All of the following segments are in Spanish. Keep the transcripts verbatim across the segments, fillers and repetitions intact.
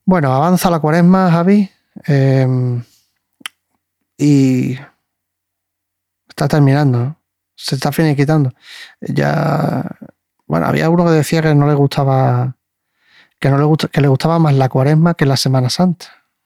Bueno, avanza la cuaresma, Javi, eh, y está terminando, ¿no? Se está finiquitando. Ya, bueno, había uno que decía que no le gustaba, que no le gusta, que le gustaba más la cuaresma que la Semana Santa,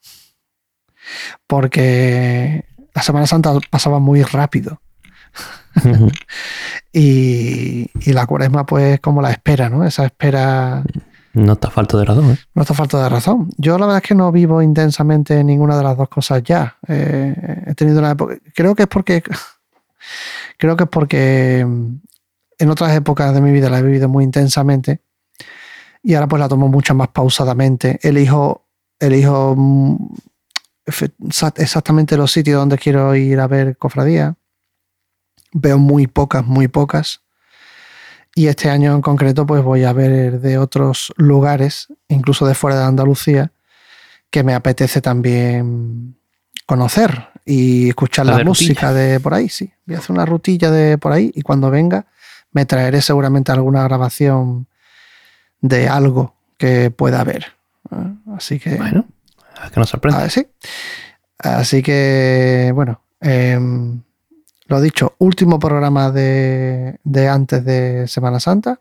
porque la Semana Santa pasaba muy rápido. Uh-huh. y, y la cuaresma, pues, como la espera, ¿no? Esa espera. No está falto de razón, ¿eh? No está falta de razón. Yo la verdad es que no vivo intensamente ninguna de las dos cosas ya. Eh, he tenido una época. Creo que es porque. Creo que es porque en otras épocas de mi vida la he vivido muy intensamente y ahora pues la tomo mucho más pausadamente. Elijo, elijo exactamente los sitios donde quiero ir a ver cofradía. Veo muy pocas, muy pocas. Y este año en concreto pues voy a ver de otros lugares, incluso de fuera de Andalucía, que me apetece también conocer y escuchar la, la música rutilla. De por ahí, sí. Voy a hacer una rutilla de por ahí y cuando venga me traeré seguramente alguna grabación de algo que pueda haber. Así que... Bueno, que nos sorprende. Ah, sí. Así que, bueno, eh, lo dicho, último programa de, de antes de Semana Santa.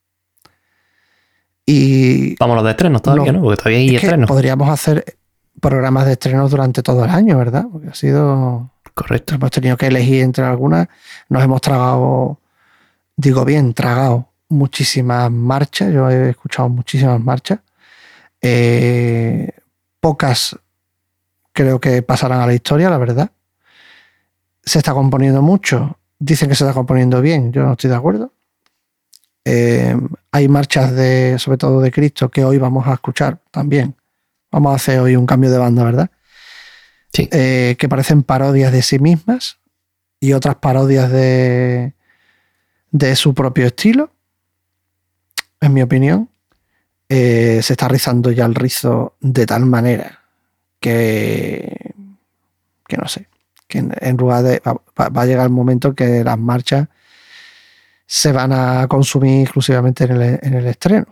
Y... Vamos a los de estrenos todavía, lo, ¿no? Porque todavía hay es estrenos. Podríamos hacer programas de estrenos durante todo el año, ¿verdad? Porque ha sido... Correcto. Hemos tenido que elegir entre algunas. Nos hemos tragado, digo bien, tragado muchísimas marchas. Yo he escuchado muchísimas marchas. Eh, pocas creo que pasarán a la historia, la verdad. Se está componiendo mucho. Dicen que se está componiendo bien. Yo no estoy de acuerdo. Eh, hay marchas, de, sobre todo de Cristo, que hoy vamos a escuchar también. Vamos a hacer hoy un cambio de banda, ¿verdad? Sí. Eh, que parecen parodias de sí mismas y otras parodias de, de su propio estilo, en mi opinión. Eh, se está rizando ya el rizo de tal manera que, que no sé, que en, en lugar de va, va a llegar el momento que las marchas se van a consumir exclusivamente en el, en el estreno,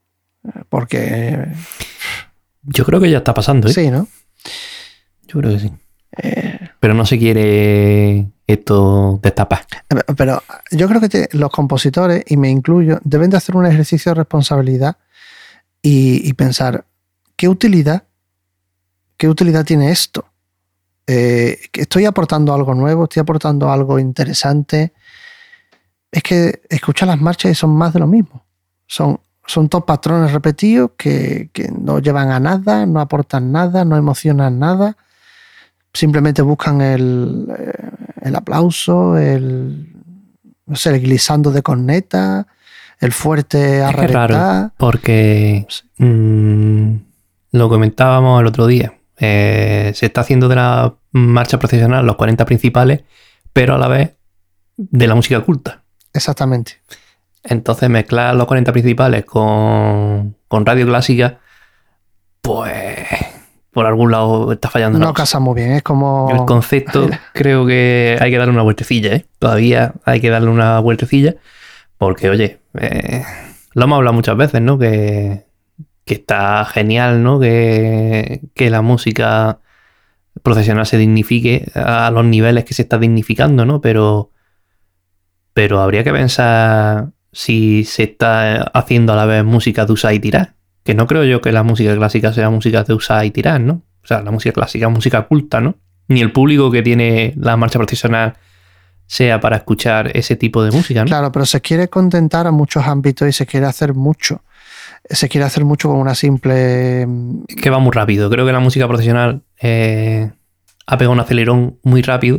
porque yo creo que ya está pasando, ¿eh? Sí, ¿no? Yo creo que sí. Eh... Pero no se quiere esto destapar. Pero yo creo que te, los compositores, y me incluyo, deben de hacer un ejercicio de responsabilidad y, y pensar, ¿qué utilidad, qué utilidad tiene esto? Eh, ¿Estoy aportando algo nuevo? ¿Estoy aportando algo interesante? Es que escuchar las marchas y son más de lo mismo. Son, son todos patrones repetidos que, que no llevan a nada, no aportan nada, no emocionan nada. Simplemente buscan el, el aplauso, el, no sé, el glissando de corneta, el fuerte a reventar. Es que es raro, porque sí. mmm, lo comentábamos el otro día. Eh, se está haciendo de la marcha procesional los cuarenta principales, pero a la vez de la música culta. Exactamente. Entonces mezclar los cuarenta principales con, con radio clásica, pues... por algún lado está fallando. No casa muy bien, es como... El concepto creo que hay que darle una vueltecilla, ¿eh? Todavía hay que darle una vueltecilla porque, oye, eh, lo hemos hablado muchas veces, ¿no? Que, que está genial, ¿no? Que, que la música procesional se dignifique a los niveles que se está dignificando, ¿no? Pero, pero habría que pensar si se está haciendo a la vez música de usar y tirar. Que no creo yo que la música clásica sea música de usar y tirar, ¿no? O sea, la música clásica es música culta, ¿no? Ni el público que tiene la marcha procesional sea para escuchar ese tipo de música, ¿no? Claro, pero se quiere contentar a muchos ámbitos y se quiere hacer mucho. Se quiere hacer mucho con una simple... Es que va muy rápido. Creo que la música procesional eh, ha pegado un acelerón muy rápido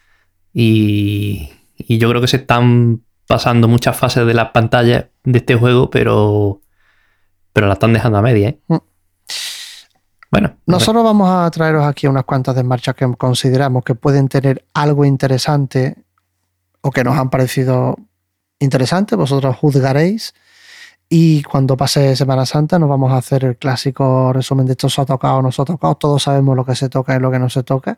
y, y yo creo que se están pasando muchas fases de las pantallas de este juego, pero... pero la están dejando a media, ¿eh? Mm. Bueno. Nosotros vamos a traeros aquí unas cuantas de marchas que consideramos que pueden tener algo interesante o que nos han parecido interesantes. Vosotros juzgaréis y cuando pase Semana Santa nos vamos a hacer el clásico resumen de esto se ha tocado o no se ha tocado. Todos sabemos lo que se toca y lo que no se toca.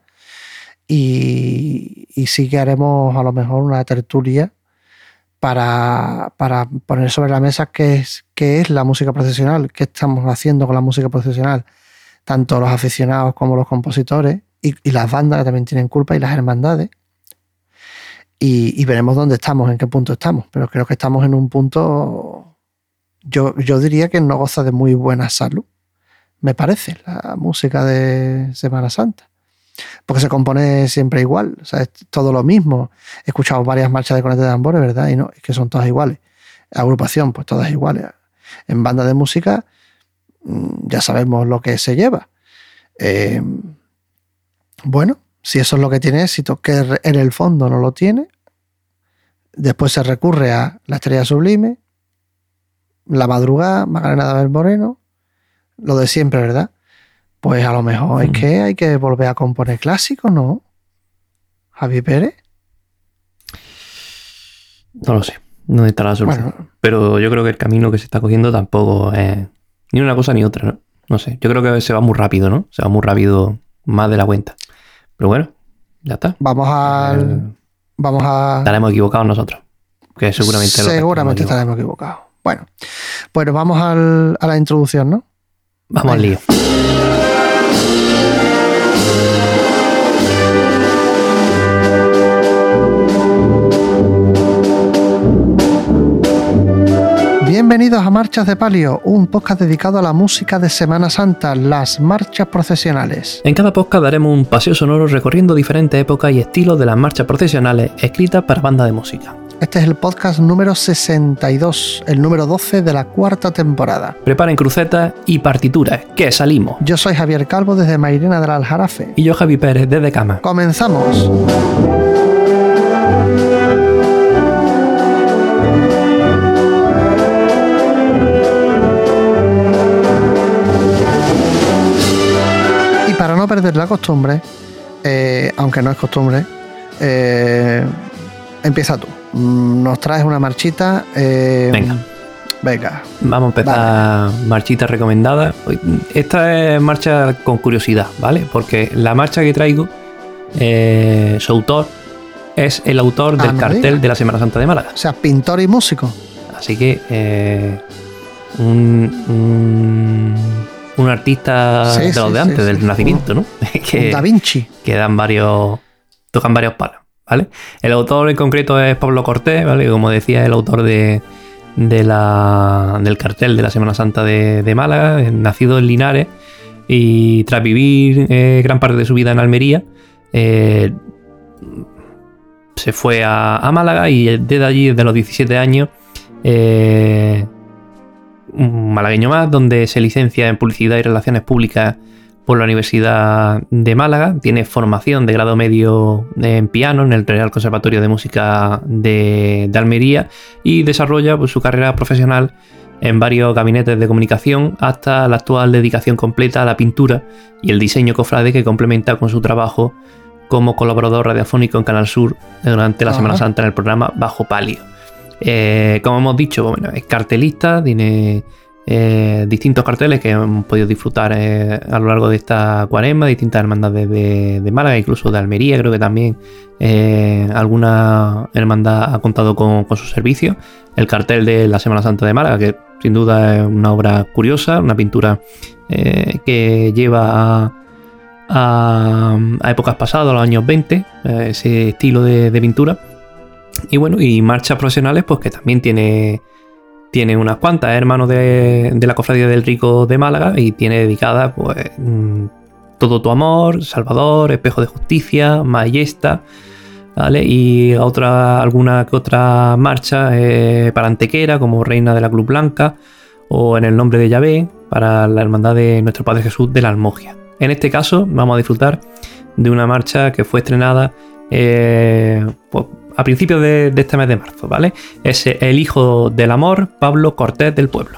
Y, y sí que haremos a lo mejor una tertulia Para, para poner sobre la mesa qué es, qué es la música procesional, qué estamos haciendo con la música procesional, tanto los aficionados como los compositores, y, y las bandas que también tienen culpa, y las hermandades. Y, y veremos dónde estamos, en qué punto estamos. Pero creo que estamos en un punto, yo, yo diría que no goza de muy buena salud, me parece, la música de Semana Santa. Porque se compone siempre igual, o sea, es todo lo mismo. He escuchado varias marchas de cornetas de tambores, ¿verdad? Y no, es que son todas iguales. Agrupación, pues todas iguales. En banda de música ya sabemos lo que se lleva. Eh, bueno, si eso es lo que tiene éxito, que en el fondo no lo tiene, después se recurre a La Estrella Sublime, La Madrugada, Magdalena de Abel Moreno, lo de siempre, ¿verdad? Pues a lo mejor mm. es que hay que volver a componer clásicos, ¿no? Javi Pérez. No lo sé, no está la solución. Bueno, pero yo creo que el camino que se está cogiendo tampoco es ni una cosa ni otra, ¿no? No sé, yo creo que se va muy rápido, ¿no? Se va muy rápido, más de la cuenta. Pero bueno, ya está. Vamos a... Eh, vamos a... Estaremos equivocados nosotros. Que seguramente... Seguramente estaremos equivocados. Bueno, pues vamos al, a la introducción, ¿no? Vamos al lío. Bienvenidos a Marchas de Palio, un podcast dedicado a la música de Semana Santa, las marchas procesionales. En cada podcast daremos un paseo sonoro recorriendo diferentes épocas y estilos de las marchas procesionales escritas para bandas de música. Este es el podcast número sesenta y dos, el número doce de la cuarta temporada. Preparen crucetas y partituras, que salimos. Yo soy Javier Calvo desde Mairena del Aljarafe. Y yo Javi Pérez desde Cama. ¡Comenzamos! Y para no perder la costumbre, eh, aunque no es costumbre, eh, empieza tú. Nos traes una marchita. Eh, venga. Venga. Vamos a empezar. Vale. Marchita recomendada. Esta es marcha con curiosidad, ¿vale? Porque la marcha que traigo, eh, su autor es el autor del ah, no cartel diga. de la Semana Santa de Málaga. O sea, pintor y músico. Así que eh, un, un, un artista sí, de los sí, de antes, sí, del sí, Renacimiento, ¿no? que, Da Vinci. Que dan varios. Tocan varios palos. ¿Vale? El autor en concreto es Pablo Cortés, ¿vale? Como decía, el autor de, de la, del cartel de la Semana Santa de, de Málaga, nacido en Linares, y tras vivir eh, gran parte de su vida en Almería, eh, se fue a, a Málaga y desde allí, desde los diecisiete años, eh, un malagueño más, donde se licencia en Publicidad y Relaciones Públicas por la Universidad de Málaga, tiene formación de grado medio en piano en el Real Conservatorio de Música de, de Almería y desarrolla pues, su carrera profesional en varios gabinetes de comunicación hasta la actual dedicación completa a la pintura y el diseño cofrade que complementa con su trabajo como colaborador radiofónico en Canal Sur durante la Ajá. Semana Santa en el programa Bajo Palio. Eh, como hemos dicho, bueno, es cartelista, tiene... Eh, distintos carteles que hemos podido disfrutar eh, a lo largo de esta cuaresma, distintas hermandades de, de Málaga, incluso de Almería, creo que también eh, alguna hermandad ha contado con, con sus servicios. El cartel de la Semana Santa de Málaga, que sin duda es una obra curiosa, una pintura eh, que lleva a, a, a épocas pasadas, a los años veinte, eh, ese estilo de, de pintura. Y bueno, y marchas profesionales, pues que también tiene... Tiene unas cuantas, es hermano de, de la Cofradía del Rico de Málaga y tiene dedicada pues Todo tu amor, Salvador, Espejo de Justicia, Majesta, ¿vale? Y otra, alguna que otra marcha eh, para Antequera, como Reina de la Cruz Blanca, o En el nombre de Yahvé, para la Hermandad de Nuestro Padre Jesús de la Almogia. En este caso vamos a disfrutar de una marcha que fue estrenada eh, pues, a principios de, de este mes de marzo, ¿vale? Es El hijo del amor, Pablo Cortés del Pueblo.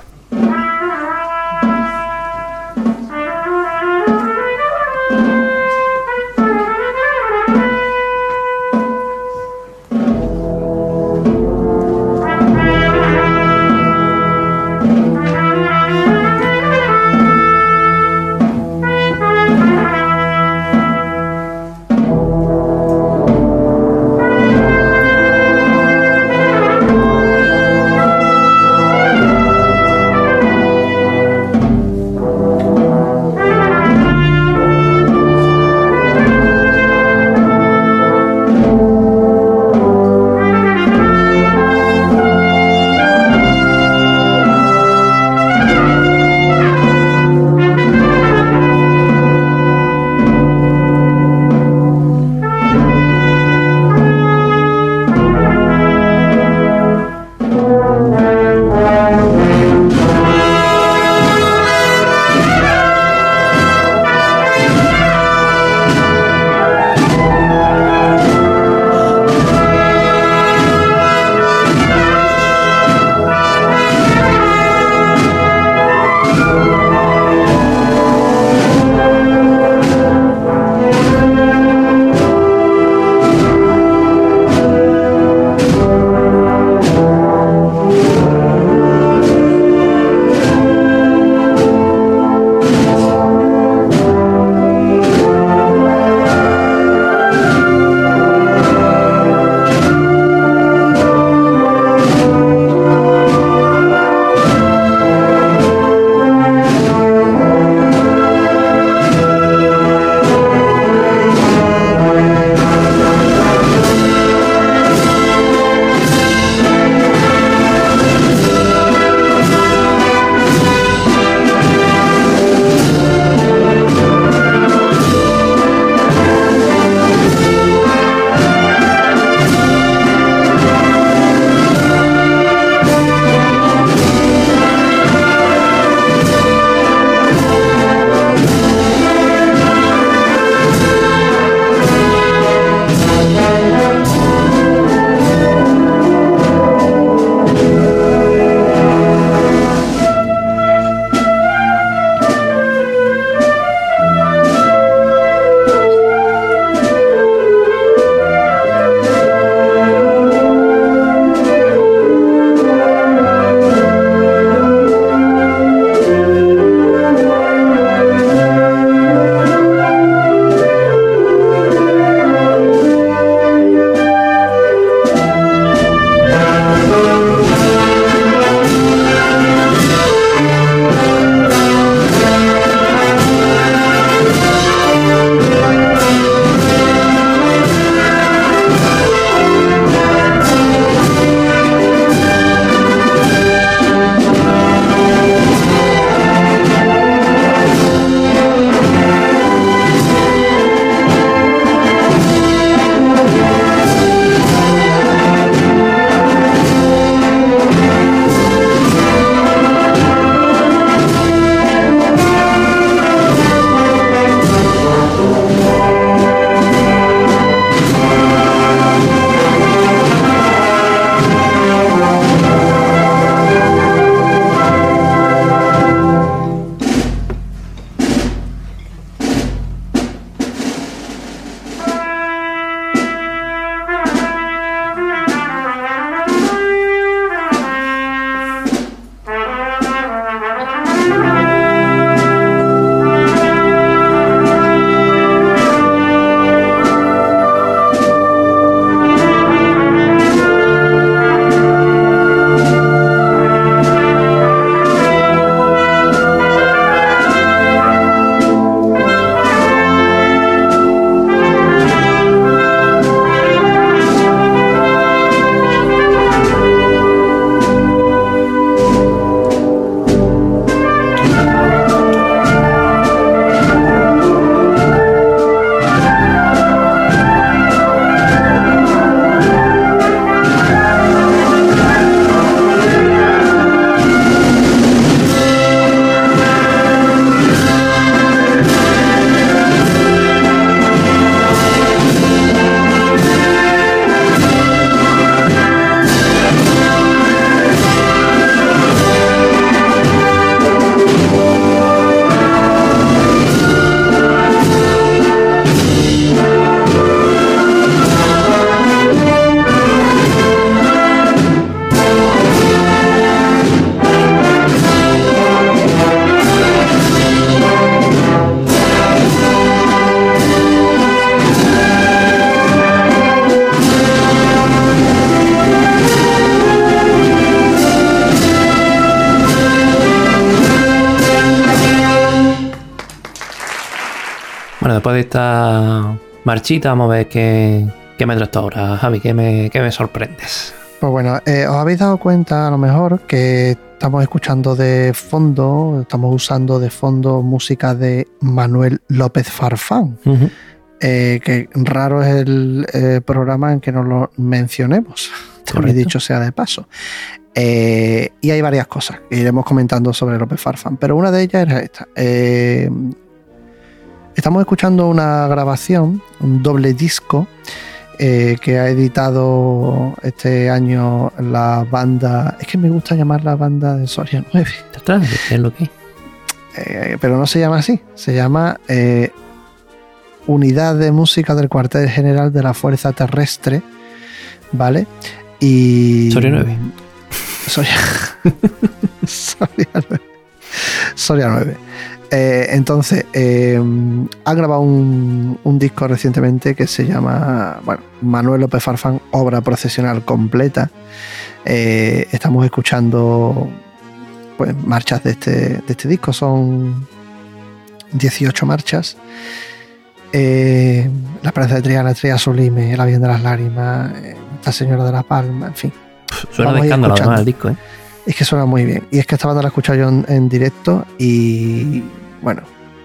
Bueno, después de esta marchita, vamos a ver qué, qué me traes tú ahora, Javi, qué me, qué me sorprendes. Pues bueno, eh, os habéis dado cuenta a lo mejor que estamos escuchando de fondo, estamos usando de fondo música de Manuel López Farfán, uh-huh. eh, que raro es el eh, programa en que no lo mencionemos, también dicho sea de paso. Eh, y hay varias cosas que iremos comentando sobre López Farfán, pero una de ellas era esta. Eh, estamos escuchando una grabación, un doble disco, Eh, que ha editado este año la banda, es que me gusta llamar la banda de Soria nueve. ¿Qué es lo que? Eh, pero no se llama así, se llama eh, Unidad de Música del Cuartel General de la Fuerza Terrestre, ¿vale? Y Soria nueve. Soria, Soria nueve. Soria nueve. Eh, entonces, eh, ha grabado un, un disco recientemente que se llama, bueno, Manuel López Farfán, obra procesional completa. Eh, estamos escuchando pues marchas de este, de este disco, son dieciocho marchas. Eh, La Esperanza de Triana, Estrella Sublime, El Avión de las Lágrimas, eh, La Señora de la Palma, en fin. Suena de escándalo además el disco, ¿eh? Es que suena muy bien. Y es que esta banda la he escuchado yo en, en directo y bueno,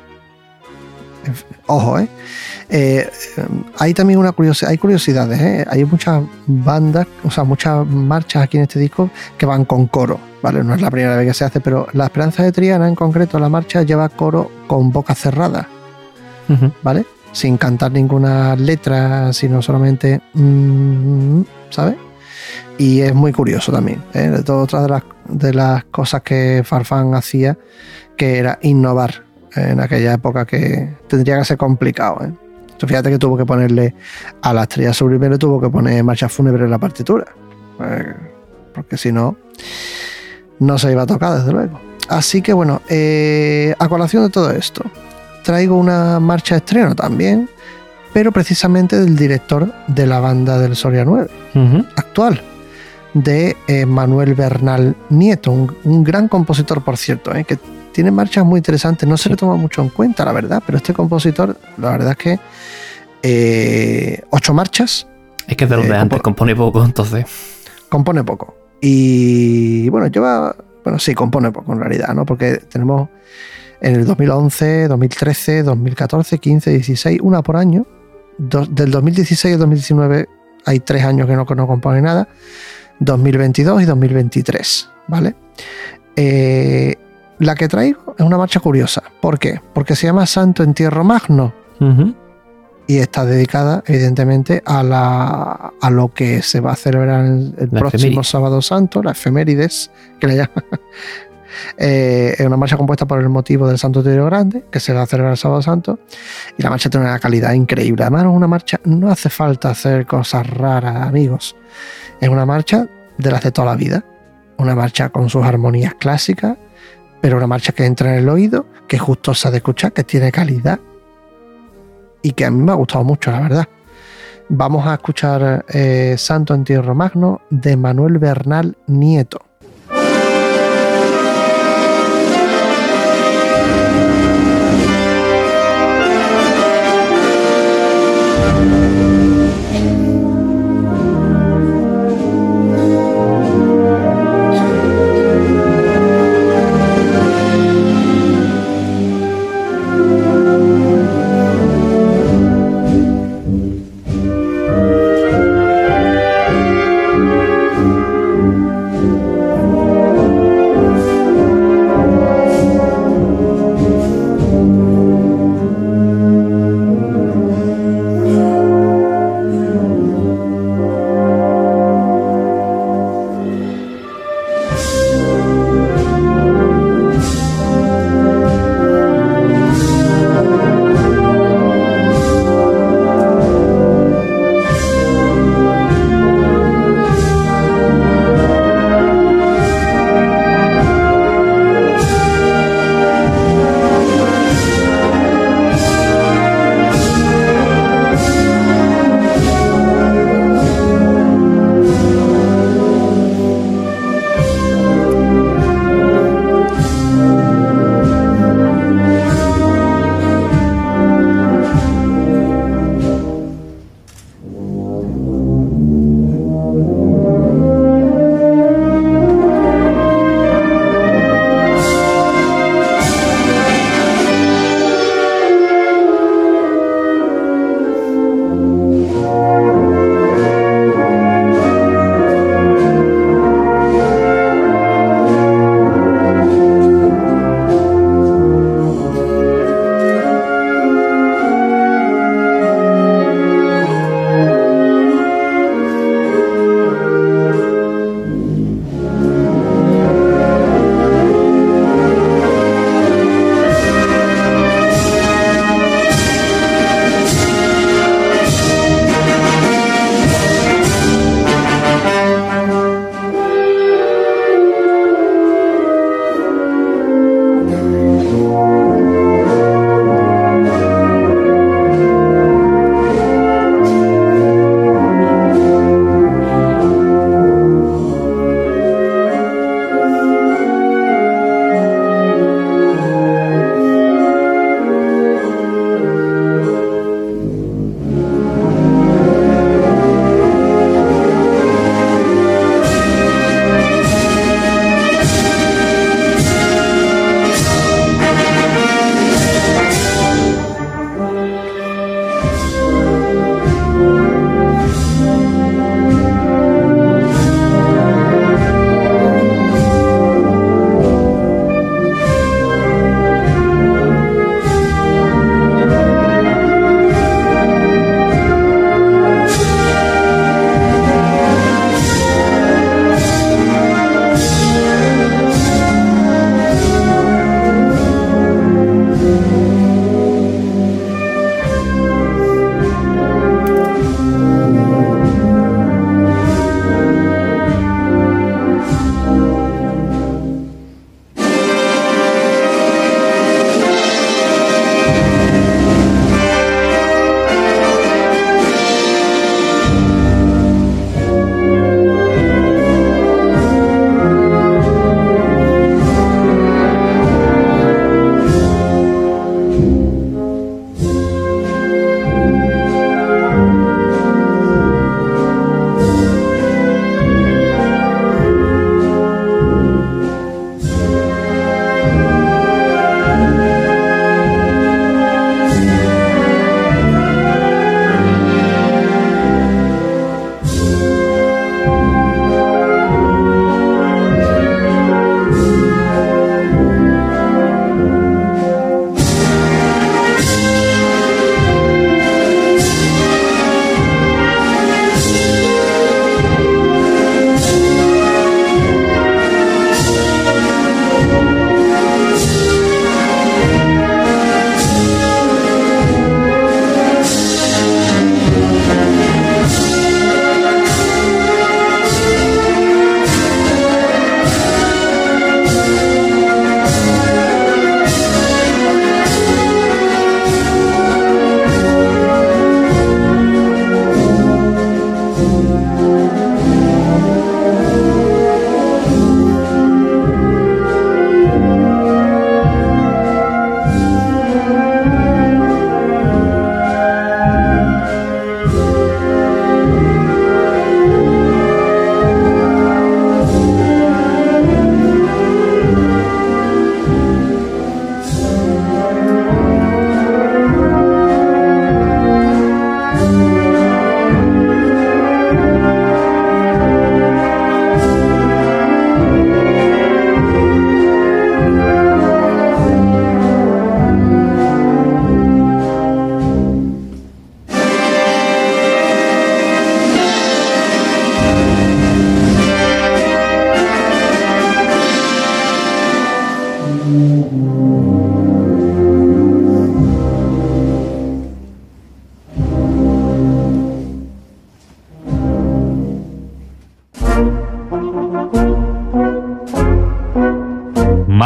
ojo, ¿eh? eh hay también una curiosidad, hay curiosidades, ¿eh? Hay muchas bandas, o sea, muchas marchas aquí en este disco que van con coro, ¿vale? No es la primera vez que se hace, pero La Esperanza de Triana en concreto, la marcha lleva coro con boca cerrada, uh-huh. ¿vale? Sin cantar ninguna letra, sino solamente, mmm, ¿sabes? Y es muy curioso también, ¿eh? De todo, otra de las, de las cosas que Farfán hacía, que era innovar en aquella época, que tendría que ser complicado, ¿eh? Entonces, fíjate que tuvo que ponerle a La Estrella Sublime, le tuvo que poner marcha fúnebre en la partitura, eh, porque si no, no se iba a tocar, desde luego. Así que bueno, eh, a colación de todo esto, traigo una marcha de estreno también, pero precisamente del director de la banda del Soria nueve, uh-huh. actual, de eh, Manuel Bernal Nieto, un, un gran compositor, por cierto, eh, que tiene marchas muy interesantes, no se le toma mucho en cuenta, la verdad, pero este compositor, la verdad es que eh, ocho marchas. Es que es de los eh, de antes, compo- compone poco, entonces. Compone poco. Y bueno, lleva, bueno, sí, compone poco en realidad, ¿no? Porque tenemos en el dos mil once, dos mil trece, dos mil catorce, quince, dieciséis, una por año. Dos, del dos mil dieciséis al dos mil diecinueve hay tres años que no, no compone nada. dos mil veintidós y dos mil veintitrés, ¿vale? Eh, la que traigo es una marcha curiosa. ¿Por qué? Porque se llama Santo Entierro Magno. Uh-huh. Y está dedicada, evidentemente, a, la, a lo que se va a celebrar el, el próximo efemérides. Sábado Santo, la efemérides, que le llaman. Eh, es una marcha compuesta por el motivo del Santo Entierro Grande, que se va a celebrar el Sábado Santo, y la marcha tiene una calidad increíble. Además, es una marcha, no hace falta hacer cosas raras, amigos. Es una marcha de las de toda la vida, una marcha con sus armonías clásicas, pero una marcha que entra en el oído, que es gustosa de escuchar, que tiene calidad y que a mí me ha gustado mucho, la verdad. Vamos a escuchar eh, Santo Entierro Magno de Manuel Bernal Nieto.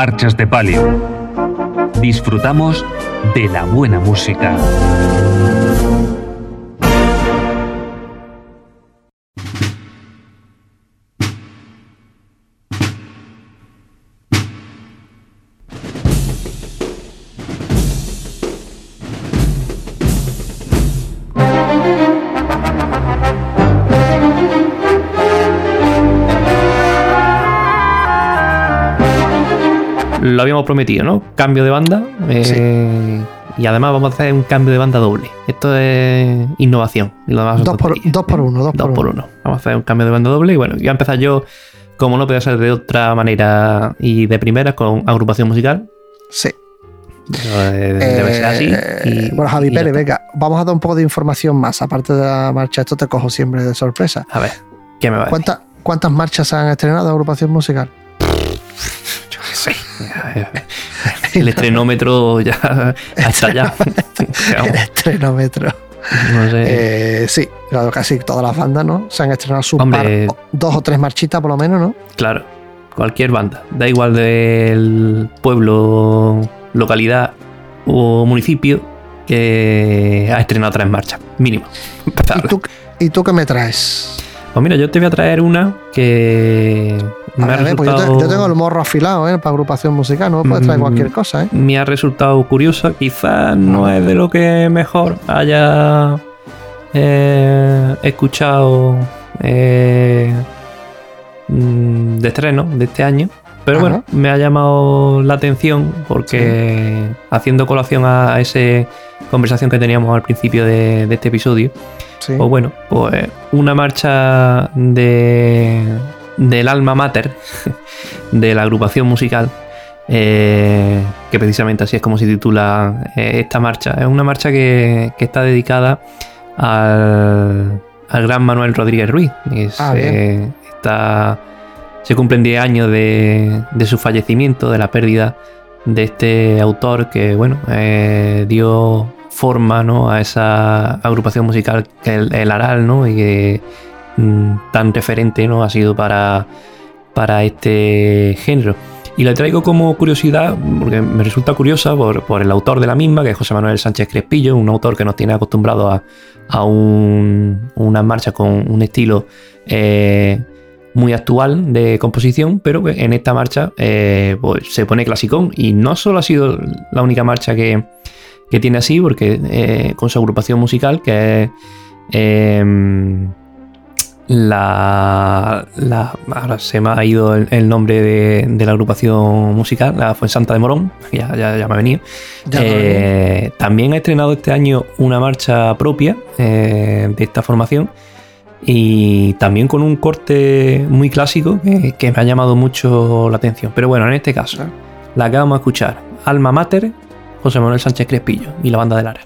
Marchas de Palio. Disfrutamos de la buena música. Lo habíamos prometido, ¿no? Cambio de banda. Eh, sí. Y además vamos a hacer un cambio de banda doble. Esto es innovación. Y lo demás dos, por, dos por uno. Dos, dos por, por uno. uno. Vamos a hacer un cambio de banda doble. Y bueno, voy a empezar yo, como no puede ser de otra manera y de primeras, con agrupación musical. Sí. Eh, debe eh, ser así. Y, bueno, Javi y Pérez, venga, vamos a dar un poco de información más. Aparte de la marcha, esto te cojo siempre de sorpresa. A ver, ¿qué me va a decir? ¿Cuántas, ¿Cuántas marchas se han estrenado de agrupación musical? Sí. El estrenómetro ya ha estallado. El estrenómetro. No sé. Eh, sí, claro, casi todas las bandas, ¿no? Se han estrenado sus Hombre, par, dos o tres marchitas por lo menos, ¿no? Claro, cualquier banda. Da igual del pueblo, localidad o municipio que ha estrenado tres marchas, mínimo. ¿Y tú, ¿Y tú qué me traes? Pues mira, yo te voy a traer una que me a ha ver, resultado... pues yo, te, yo tengo el morro afilado, ¿eh? Para agrupación musical, no puedes traer cualquier cosa, ¿eh? Me ha resultado curiosa, quizás no es de lo que mejor haya eh, escuchado eh, de estreno de este año, pero Ajá. bueno, me ha llamado la atención porque sí. haciendo colación a esa conversación que teníamos al principio de, de este episodio, sí. pues bueno, pues una marcha de del alma mater de la agrupación musical, eh, que precisamente así es como se titula eh, esta marcha. Es una marcha que, que está dedicada al, al gran Manuel Rodríguez Ruiz. Es, ah, eh, está, se cumplen diez años de, de su fallecimiento, de la pérdida de este autor que, bueno, eh, dio forma, ¿no?, a esa agrupación musical que el, el Aral, ¿no?, y que tan referente, ¿no?, ha sido para, para este género. Y la traigo como curiosidad porque me resulta curiosa por, por el autor de la misma, que es José Manuel Sánchez Crespillo, un autor que nos tiene acostumbrado a, a un, una marcha con un estilo eh, muy actual de composición, pero que en esta marcha eh, pues se pone clasicón. Y no solo ha sido la única marcha que, que tiene así, porque eh, con su agrupación musical, que es eh, La, la, ahora se me ha ido el, el nombre de, de la agrupación musical, la Fuensanta de Morón, ya, ya, ya me ha venido. Ya eh, también ha estrenado este año una marcha propia eh, de esta formación y también con un corte muy clásico que, que me ha llamado mucho la atención. Pero bueno, en este caso, la que vamos a escuchar, Alma Mater, José Manuel Sánchez Crespillo y la banda de Lara.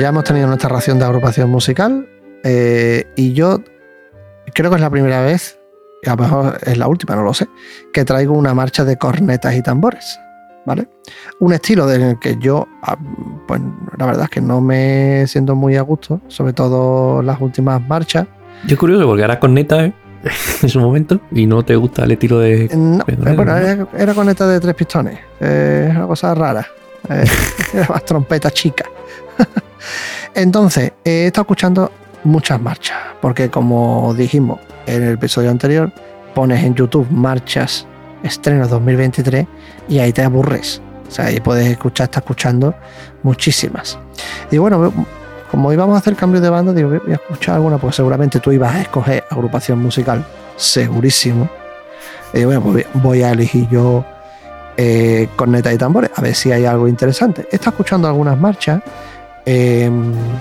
ya hemos tenido nuestra ración de agrupación musical eh, y yo creo que es la primera vez, y a lo mejor es la última, no lo sé, que traigo una marcha de cornetas y tambores, ¿vale? Un estilo del que yo, pues la verdad es que no me siento muy a gusto, sobre todo las últimas marchas. Yo es curioso porque era corneta, ¿eh? En su momento, y no te gusta el estilo de... No, bueno, era, era corneta de tres pistones, eh, es una cosa rara, eh, era más trompeta chica. Entonces, he estado escuchando muchas marchas, porque como dijimos en el episodio anterior, pones en YouTube marchas estrenos dos mil veintitrés y ahí te aburres. O sea, ahí puedes escuchar, estás escuchando muchísimas. Y bueno, como íbamos a hacer cambio de banda, digo, voy a escuchar alguna, porque seguramente tú ibas a escoger agrupación musical, segurísimo. Y bueno, pues voy a elegir yo eh, cornetas y tambores, a ver si hay algo interesante. He estado escuchando algunas marchas. Eh,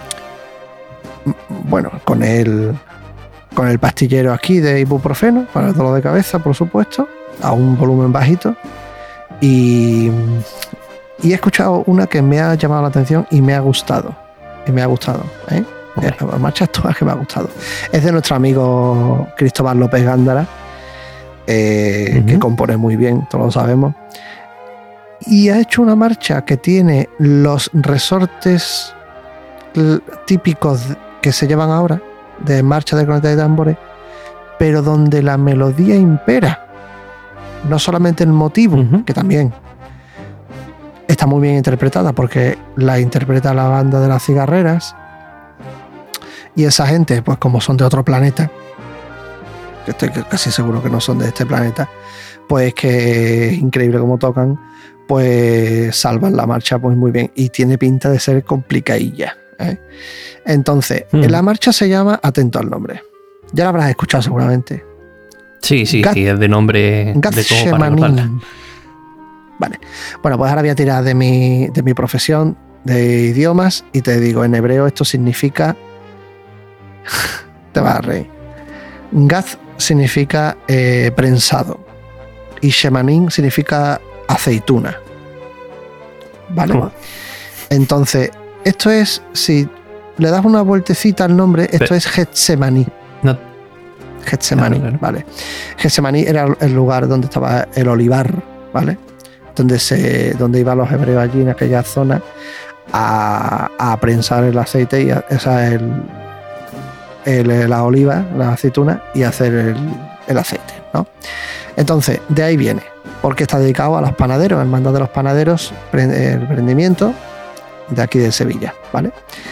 bueno, con el con el pastillero aquí de ibuprofeno para el dolor de cabeza, por supuesto, a un volumen bajito, y, y he escuchado una que me ha llamado la atención y me ha gustado y me ha gustado, ¿eh? La marcha actual que me ha gustado es de nuestro amigo Cristóbal López Gándara, eh, uh-huh. que compone muy bien, todos lo sabemos, y ha hecho una marcha que tiene los resortes típicos que se llevan ahora de marcha de cornetas y tambores, pero donde la melodía impera, no solamente el motivo, uh-huh. que también está muy bien interpretada porque la interpreta la banda de las cigarreras, y esa gente, pues como son de otro planeta, que estoy casi seguro que no son de este planeta, pues que es increíble cómo tocan, pues salvan la marcha pues muy bien, y tiene pinta de ser complicadilla, ¿eh? Entonces, mm. la marcha se llama, atento al nombre, ya la habrás escuchado seguramente. Sí, sí, Gat, sí, es de nombre de cómo para notarla. Vale, bueno, pues ahora voy a tirar de mi, de mi profesión de idiomas y te digo, en hebreo esto significa te vas a reír. Gaz significa eh, prensado y shemanim significa aceituna, ¿vale? ¿Cómo? Entonces, esto es, si le das una vueltecita al nombre, esto Pero, es Getsemaní. No. Getsemaní, claro, claro. ¿Vale? Getsemaní era el lugar donde estaba el olivar, ¿vale? Donde, se, donde iban los hebreos allí en aquella zona a, a prensar el aceite, y a, esa el, el, la oliva, la aceituna, y hacer el, el aceite, ¿no? Entonces, de ahí viene, porque está dedicado a los panaderos, el mandado de los panaderos, el prendimiento de aquí de Sevilla, ¿vale?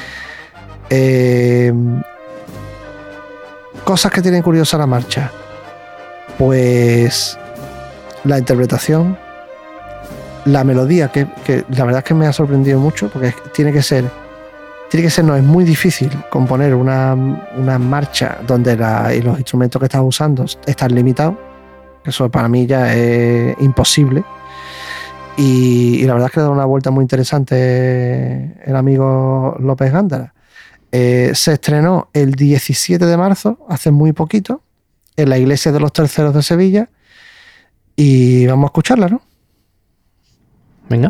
Eh, cosas que tienen curiosa la marcha, pues la interpretación, la melodía, que, que la verdad es que me ha sorprendido mucho, porque tiene que ser, tiene que ser, no es muy difícil componer una, una marcha donde la, y los instrumentos que estás usando están limitados. Eso para mí ya es imposible. Y, y la verdad es que le da una vuelta muy interesante el amigo López Gándara. Eh, se estrenó el diecisiete de marzo, hace muy poquito, en la Iglesia de los Terceros de Sevilla. Y vamos a escucharla, ¿no? Venga.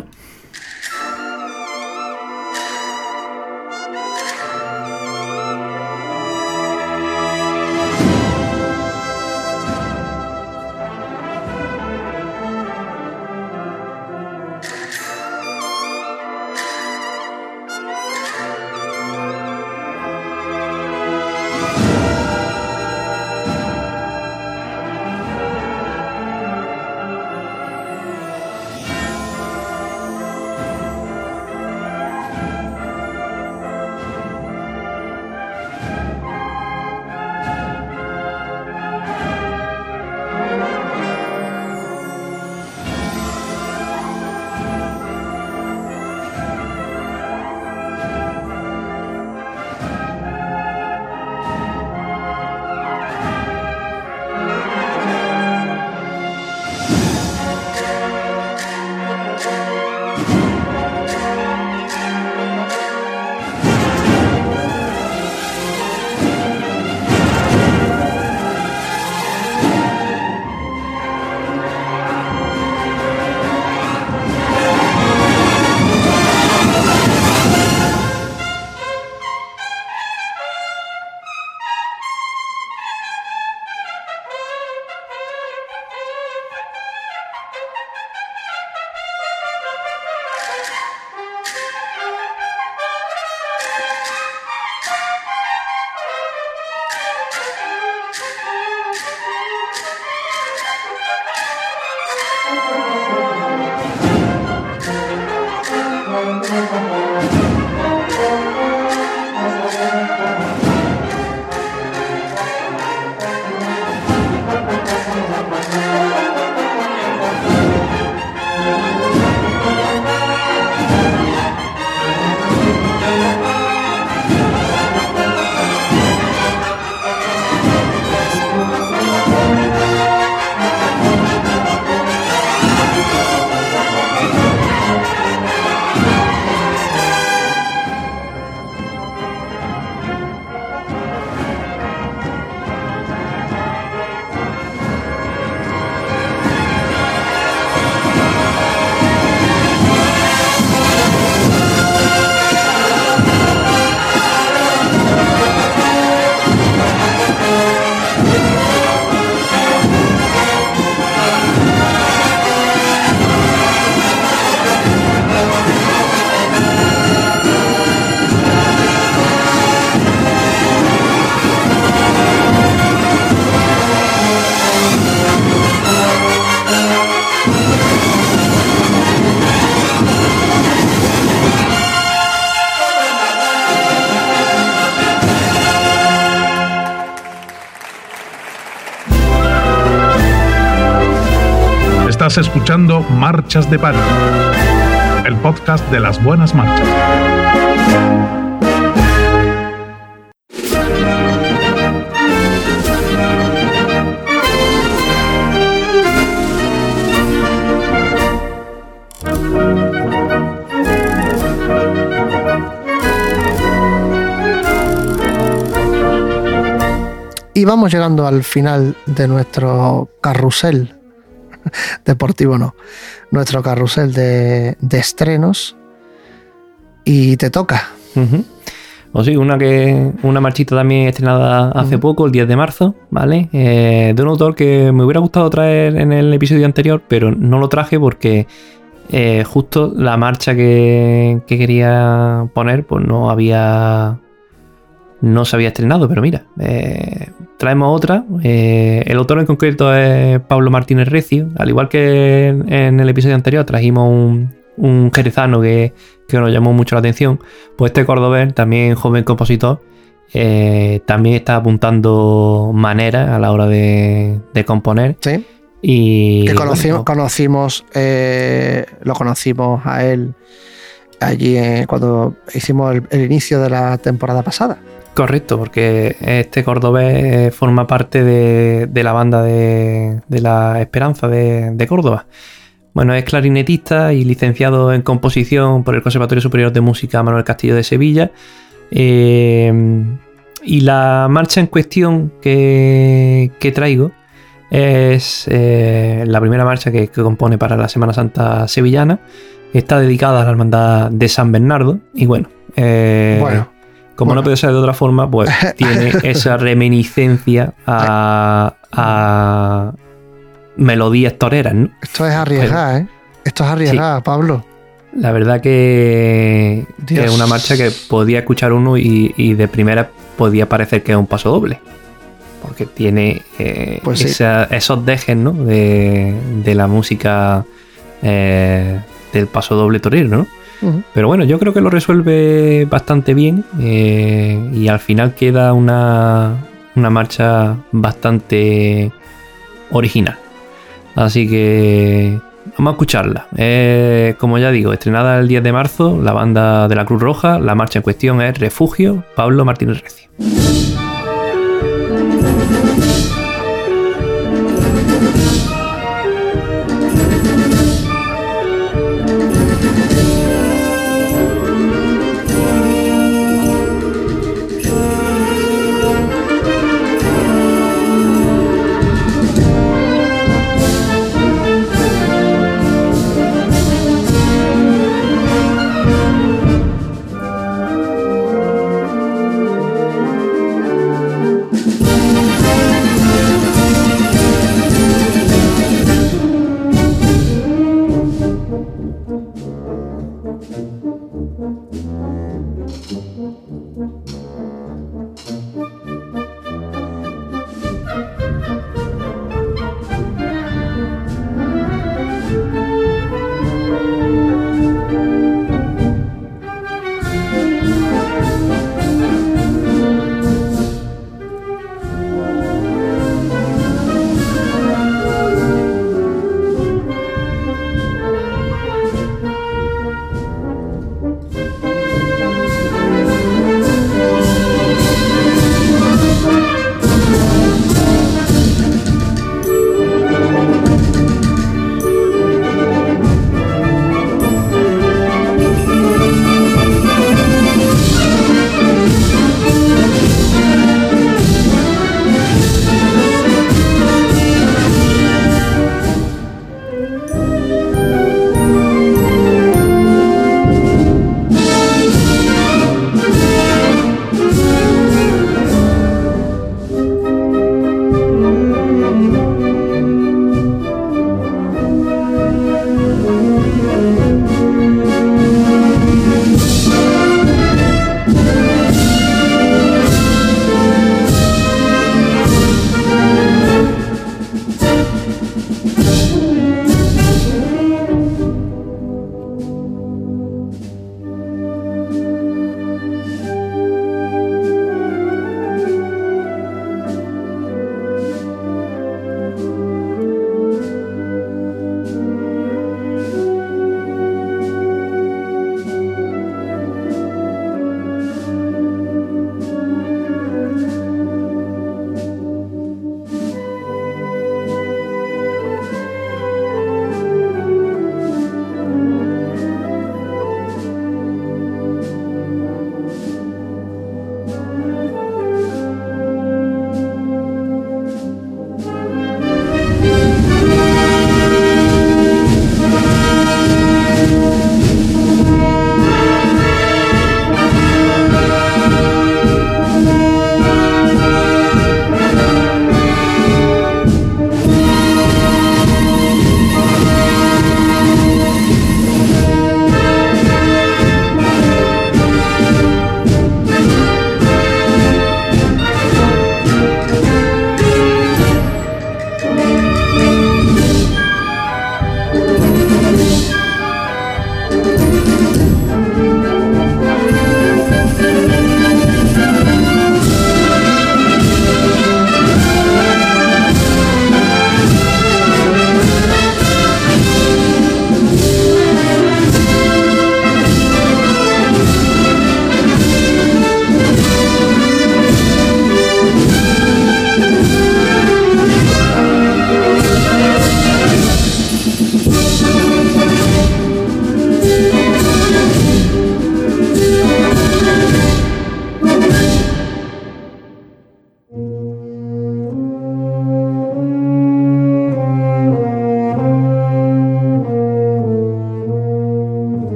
Estás escuchando Marchas de Pánico, el podcast de las buenas marchas. Y vamos llegando al final de nuestro carrusel deportivo, no, nuestro carrusel de, de estrenos. Y te toca. Uh-huh. O sí, una que una marchita también estrenada hace uh-huh. poco, el diez de marzo, ¿vale? Eh, de un autor que me hubiera gustado traer en el episodio anterior, pero no lo traje porque eh, justo la marcha que, que quería poner, pues no había... No se había estrenado, pero mira, eh, traemos otra. Eh, el autor en concreto es Pablo Martínez Recio. Al igual que en, en el episodio anterior trajimos un, un jerezano que, que nos llamó mucho la atención. Pues este cordobés, también joven compositor, eh, también está apuntando maneras a la hora de, de componer. Sí. Y que conocimos, bueno, conocimos eh, lo conocimos a él allí eh, cuando hicimos el, el inicio de la temporada pasada. Correcto, porque este cordobés forma parte de, de la banda de, de la Esperanza de, de Córdoba. Bueno, es clarinetista y licenciado en composición por el Conservatorio Superior de Música Manuel Castillo de Sevilla. Eh, y la marcha en cuestión que, que traigo es eh, la primera marcha que, que compone para la Semana Santa sevillana. Está dedicada a la Hermandad de San Bernardo. Y bueno, eh, bueno. Como bueno. no puede ser de otra forma, pues tiene esa reminiscencia a, a melodías toreras, ¿no? Esto es arriesgada, ¿eh? Esto es arriesgada, sí. Pablo. La verdad que Dios. Es una marcha que podía escuchar uno y, y de primera podía parecer que es un paso doble. Porque tiene eh, pues sí. esa, esos dejes, ¿no? De, de la música eh, del paso doble torero, ¿no? Uh-huh. Pero bueno, yo creo que lo resuelve bastante bien eh, y al final queda una, una marcha bastante original. Así que vamos a escucharla. Eh, como ya digo, estrenada el diez de marzo, la banda de la Cruz Roja. La marcha en cuestión es Refugio, Pablo Martínez Recio.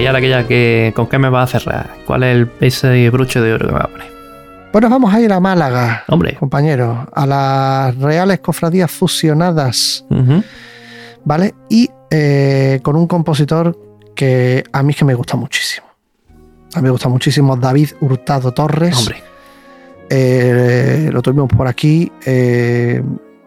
y ahora que ya que con qué me va a cerrar, ¿cuál es el, ese broche de oro que me va a poner? Pues nos vamos a ir a Málaga, Hombre. compañeros, a las Reales Cofradías Fusionadas, Uh-huh. ¿vale? Y eh, con un compositor que a mí es que me gusta muchísimo. A mí me gusta muchísimo, David Hurtado Torres. Hombre. Eh, lo tuvimos por aquí. Eh,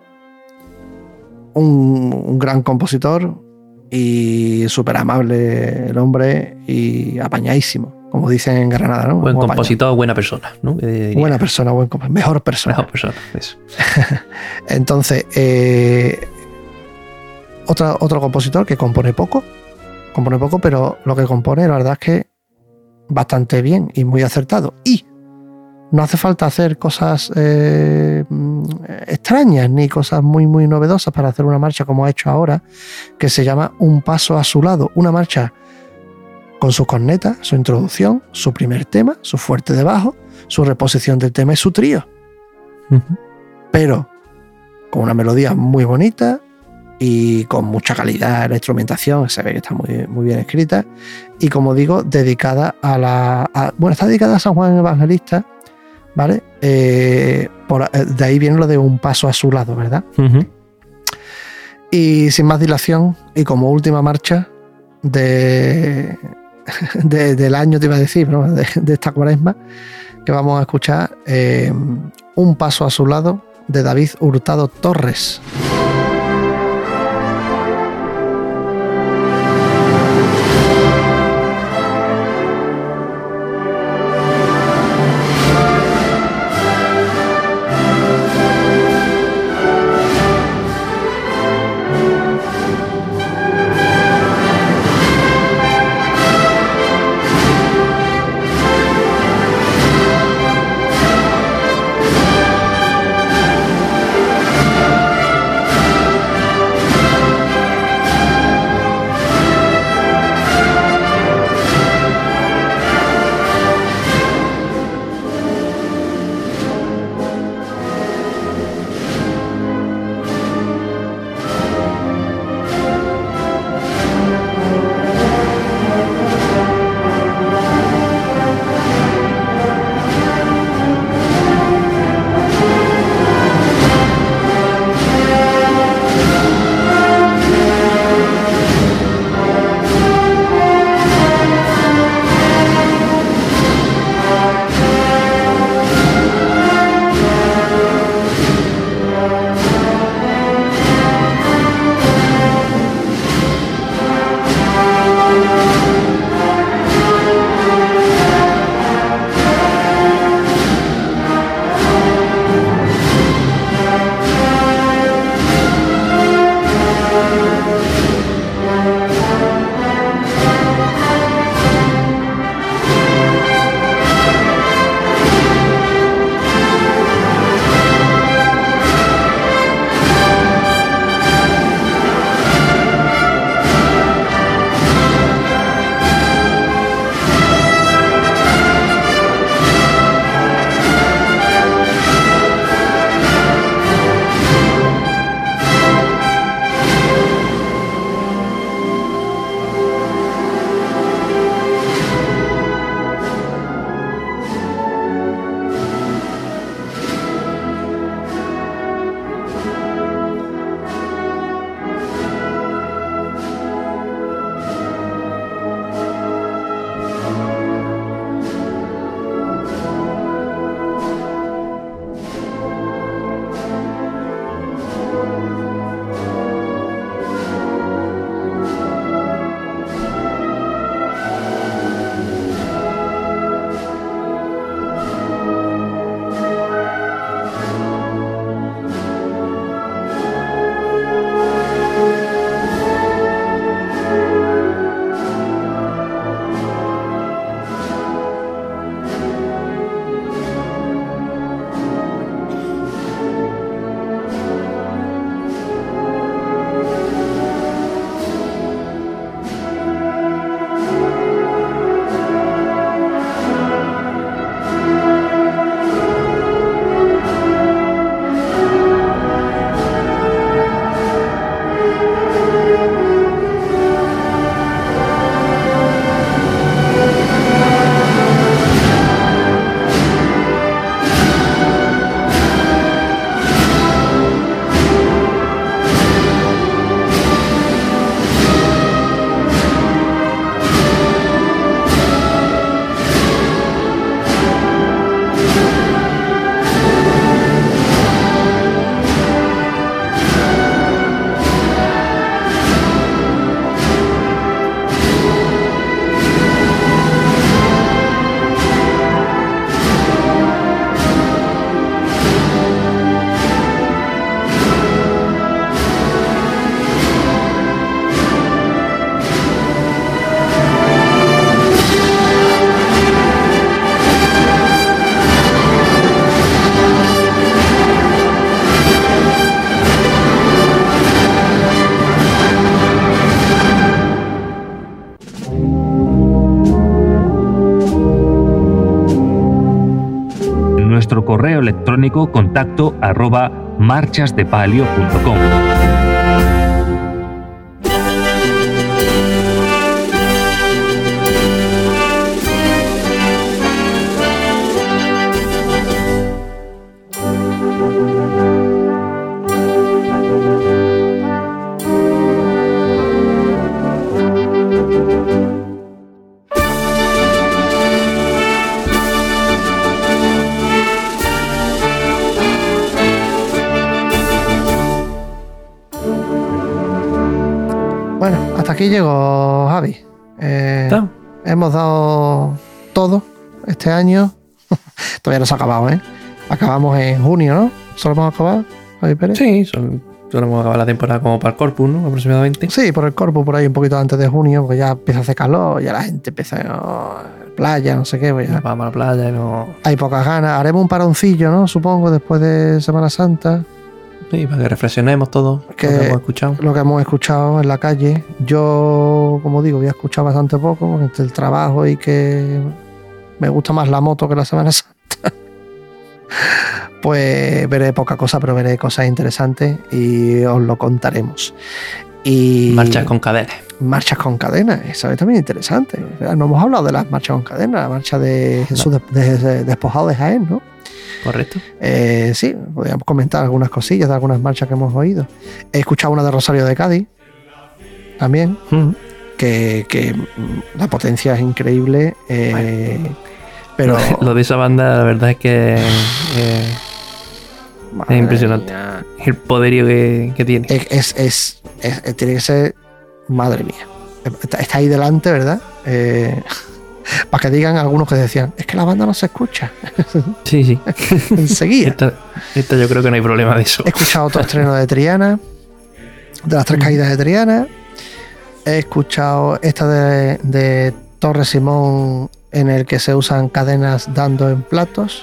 un, un gran compositor y súper amable el hombre y apañadísimo, como dicen en Granada, ¿no? Buen Muy compositor, buena persona, ¿no? Eh, apañado. diría. Buena persona, buen comp- mejor persona. Mejor persona, eso. Entonces, eh, otra, otro compositor que compone poco, compone poco, pero lo que compone, la verdad es que bastante bien y muy acertado. Y no hace falta hacer cosas eh, extrañas ni cosas muy, muy novedosas para hacer una marcha como ha hecho ahora, que se llama Un paso a su lado. Una marcha con sus cornetas, su introducción, su primer tema, su fuerte de bajo, su reposición del tema y su trío. Uh-huh. Pero con una melodía muy bonita y con mucha calidad en la instrumentación, se ve que está muy, muy bien escrita, y como digo, dedicada a la... a- bueno, está dedicada a San Juan Evangelista, ¿vale? Eh, por, de ahí viene lo de un paso a su lado, ¿verdad? Uh-huh. Y sin más dilación, y como última marcha de, de- del año, te iba a decir, ¿no? de, de esta cuaresma, que vamos a escuchar eh, Un paso a su lado de David Hurtado Torres. correo electrónico contacto arroba marchasdepalio punto com. Bueno, hasta aquí llegó Javi. Eh, hemos dado todo este año. Todavía no se ha acabado, ¿eh? Acabamos en junio, ¿no? ¿Solo hemos acabado, Javi Pérez? Sí, solo, solo hemos acabado la temporada como para el Corpus, ¿no? Aproximadamente. Sí, por el Corpus, por ahí un poquito antes de junio, porque ya empieza a hacer calor, ya la gente empieza a oh, playa, no sé qué. Pues ya. Vamos a la playa y no... Hay pocas ganas. Haremos un paroncillo, ¿no? Supongo, después de Semana Santa. Sí, para que reflexionemos todo que lo que hemos escuchado. Lo que hemos escuchado en la calle. Yo, como digo, voy a escuchar bastante poco, porque entre el trabajo y que me gusta más la moto que la Semana Santa. Pues veré poca cosa, pero veré cosas interesantes y os lo contaremos. Y marchas con cadenas. Marchas con cadenas, eso es también interesante. No hemos hablado de las marchas con cadenas, la marcha de Jesús de, de, de, despojado de Jaén, ¿no? Correcto. Eh, sí, podríamos comentar algunas cosillas de algunas marchas que hemos oído. He escuchado una de Rosario de Cádiz, también, mm. que, que la potencia es increíble. Eh, bueno. Pero lo de esa banda, la verdad es que eh, es impresionante. Mía. El poderío que, que tiene. Es, es, es, es, es, tiene que ser, madre mía. Está, está ahí delante, ¿verdad? Eh, para que digan algunos que decían, es que la banda no se escucha. Sí, sí. Enseguida. Esta, esta yo creo que no hay problema de eso. He escuchado otro estreno de Triana, de las tres caídas de Triana. He escuchado esta de, de Torre Simón, en el que se usan cadenas dando en platos.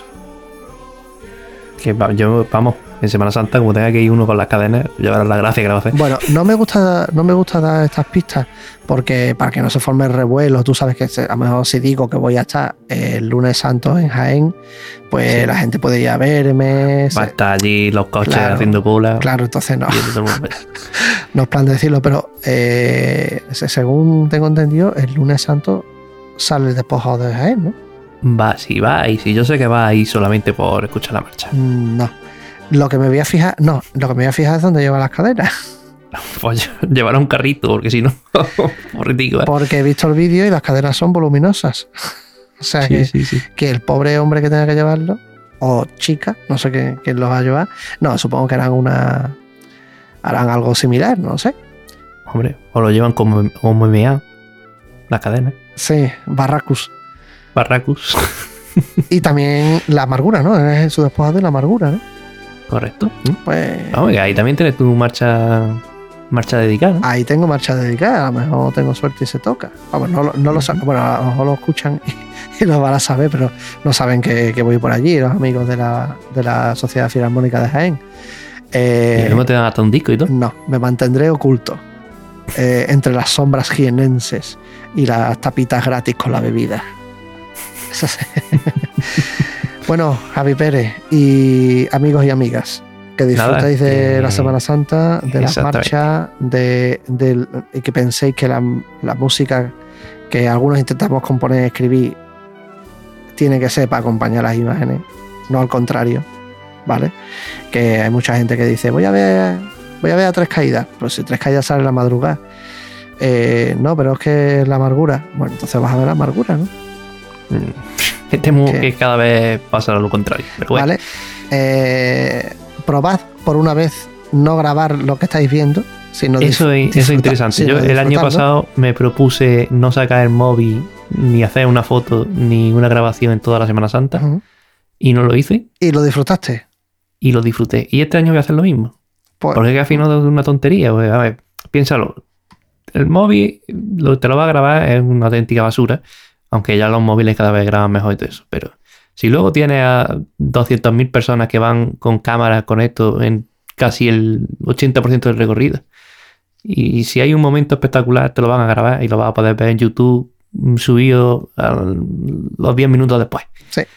Que yo, vamos, en Semana Santa, como tenga que ir uno con las cadenas, llevarás la gracia que lo hace. Bueno, no me gusta, no me gusta dar estas pistas, porque para que no se forme el revuelo, tú sabes que a lo mejor si digo que voy a estar el lunes santo en Jaén, pues sí, la gente puede ir a verme. Va a estar allí los coches claro, haciendo cola. Claro, entonces no. No es plan de decirlo, pero eh, según tengo entendido, el lunes santo sale el despojado de Jaén, ¿no? Va, sí, va, y si yo sé que va ahí solamente por escuchar la marcha. No. Lo que me voy a fijar, no, lo que me voy a fijar es dónde lleva las cadenas. Pues llevará un carrito, porque si no, porritico, ¿eh? Porque he visto el vídeo y las cadenas son voluminosas. O sea sí, que, sí, sí. que el pobre hombre que tenga que llevarlo, o chica, no sé quién, quién los va a llevar. No, supongo que harán una. Harán algo similar, no sé. Hombre, o lo llevan como, como M A, las cadenas. Sí, Barracus. Barracus. Y también la amargura, ¿no? Es su despojado de la amargura, ¿no? Correcto. Pues. Oiga, ahí también tienes tu marcha. Marcha dedicada, ¿no? Ahí tengo marcha dedicada, a lo mejor tengo suerte y se toca. Vamos, no, no lo saben, bueno, a lo mejor lo escuchan y, y lo van a saber, pero no saben que, que voy por allí, los amigos de la, de la Sociedad Filarmónica de Jaén. Eh, ¿Y cómo te dan hasta un disco y todo? No, me mantendré oculto eh, entre las sombras jienenses y las tapitas gratis con la bebida. Eso sí. Bueno, Javi Pérez y amigos y amigas, que disfrutéis Nada, de eh, la Semana Santa, de las marchas, de, de, y que penséis que la, la música que algunos intentamos componer y escribir tiene que ser para acompañar las imágenes, no al contrario, ¿vale? Que hay mucha gente que dice, voy a ver, voy a ver a Tres Caídas, pero si Tres Caídas sale en la madrugada, eh, no, pero es que es la amargura, bueno, entonces vas a ver la amargura, ¿no? Me temo que cada vez pasa lo contrario, pero bueno. Vale, eh, probad por una vez no grabar lo que estáis viendo, sino eso, es, eso es interesante. Yo el año pasado me propuse no sacar el móvil ni hacer una foto ni una grabación en toda la Semana Santa, uh-huh. y no lo hice. ¿Y lo disfrutaste? Y lo disfruté. Y este año voy a hacer lo mismo. Pues, porque es que al final es una tontería. Pues, a ver, piénsalo. El móvil lo, te lo va a grabar, es una auténtica basura, aunque ya los móviles cada vez graban mejor y todo eso. Pero si luego tienes a doscientas mil personas que van con cámaras con esto en casi el ochenta por ciento del recorrido, y si hay un momento espectacular te lo van a grabar y lo vas a poder ver en YouTube subido a los diez minutos después. Sí.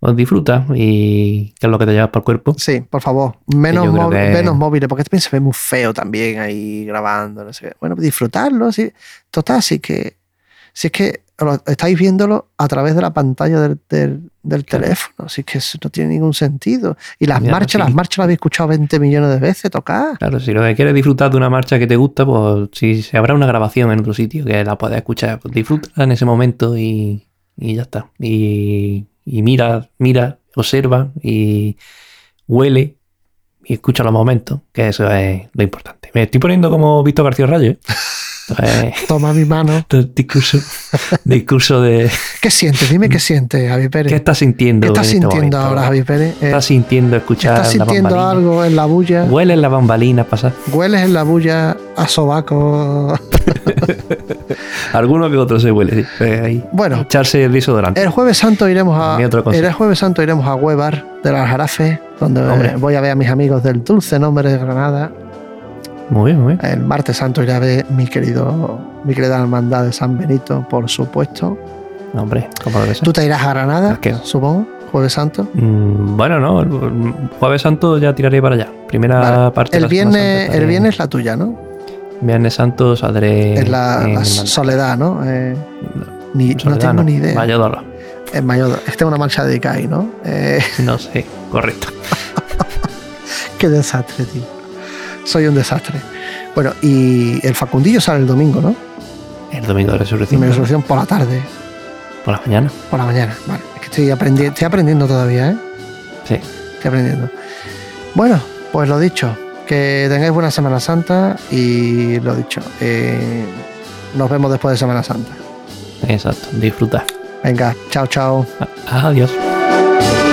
pues disfruta y qué es lo que te llevas para el cuerpo. Sí, por favor, menos, yo creo móvil, que- menos móviles, porque también se ve muy feo también ahí grabando, no sé qué. Bueno, disfrutarlo, sí. Total, sí que, si es que lo- estáis viéndolo a través de la pantalla del, del, del Claro. teléfono, así que eso no tiene ningún sentido. Y las Mira, marchas, sí. las marchas las habéis escuchado veinte millones de veces tocar. Claro, si lo que quieres disfrutar de una marcha que te gusta, pues si se habrá una grabación en otro sitio que la puedas escuchar, pues disfruta en ese momento y, y ya está. Y, y mira, mira, observa y huele y escucha los momentos, que eso es lo importante. Me estoy poniendo como Víctor García Rayo, ¿eh? Entonces, Toma mi mano. el discurso, discurso de ¿Qué sientes? Dime qué sientes, Javi Pérez. qué estás sintiendo. ¿Qué estás en este sintiendo momento? ahora, Javi Pérez? Eh, ¿Estás sintiendo escuchar ¿Estás la sintiendo bambalina? algo en la bulla? ¿Hueles las bambalinas pasar? ¿Hueles en la bulla a sobaco? Alguno que otro se huele, sí. Eh, ahí. Bueno. Echarse el desodorante. El jueves santo iremos a Mi otro consejo. el jueves santo iremos a Huevar de las Jarafes, donde Hombre. voy a ver a mis amigos del dulce nombre de Granada. Muy bien, muy bien. El martes santo iré a ver mi querido mi querida hermandad de San Benito, por supuesto. Hombre, ¿cómo debe ser? Tú te irás a Granada, Es que- supongo, jueves santo. Mm, bueno, no, el el Jueves Santo ya tiraré para allá. Primera Vale. parte de El la Semana viernes, Santa el estaré- viernes es la tuya, ¿no? Viernes Santo saldré Es la, en la Mandal. soledad, ¿no? Eh, ni, no Soledad, tengo ni idea. Valladolid. En Mayodo. Esta es una marcha de Icai, ¿no? Eh, No sé, correcto. qué desastre, tío. Soy un desastre. Bueno, y el Facundillo sale el domingo, ¿no? El domingo de Y resurrección. mi resolución por la tarde, Por la mañana. por la mañana. Vale, es que estoy, aprendi estoy aprendiendo todavía, ¿eh? Sí. Estoy aprendiendo. Bueno, pues lo dicho, que tengáis buena Semana Santa y lo dicho, eh, nos vemos después de Semana Santa. Exacto. Disfruta. Venga, chao, chao. A- Adiós.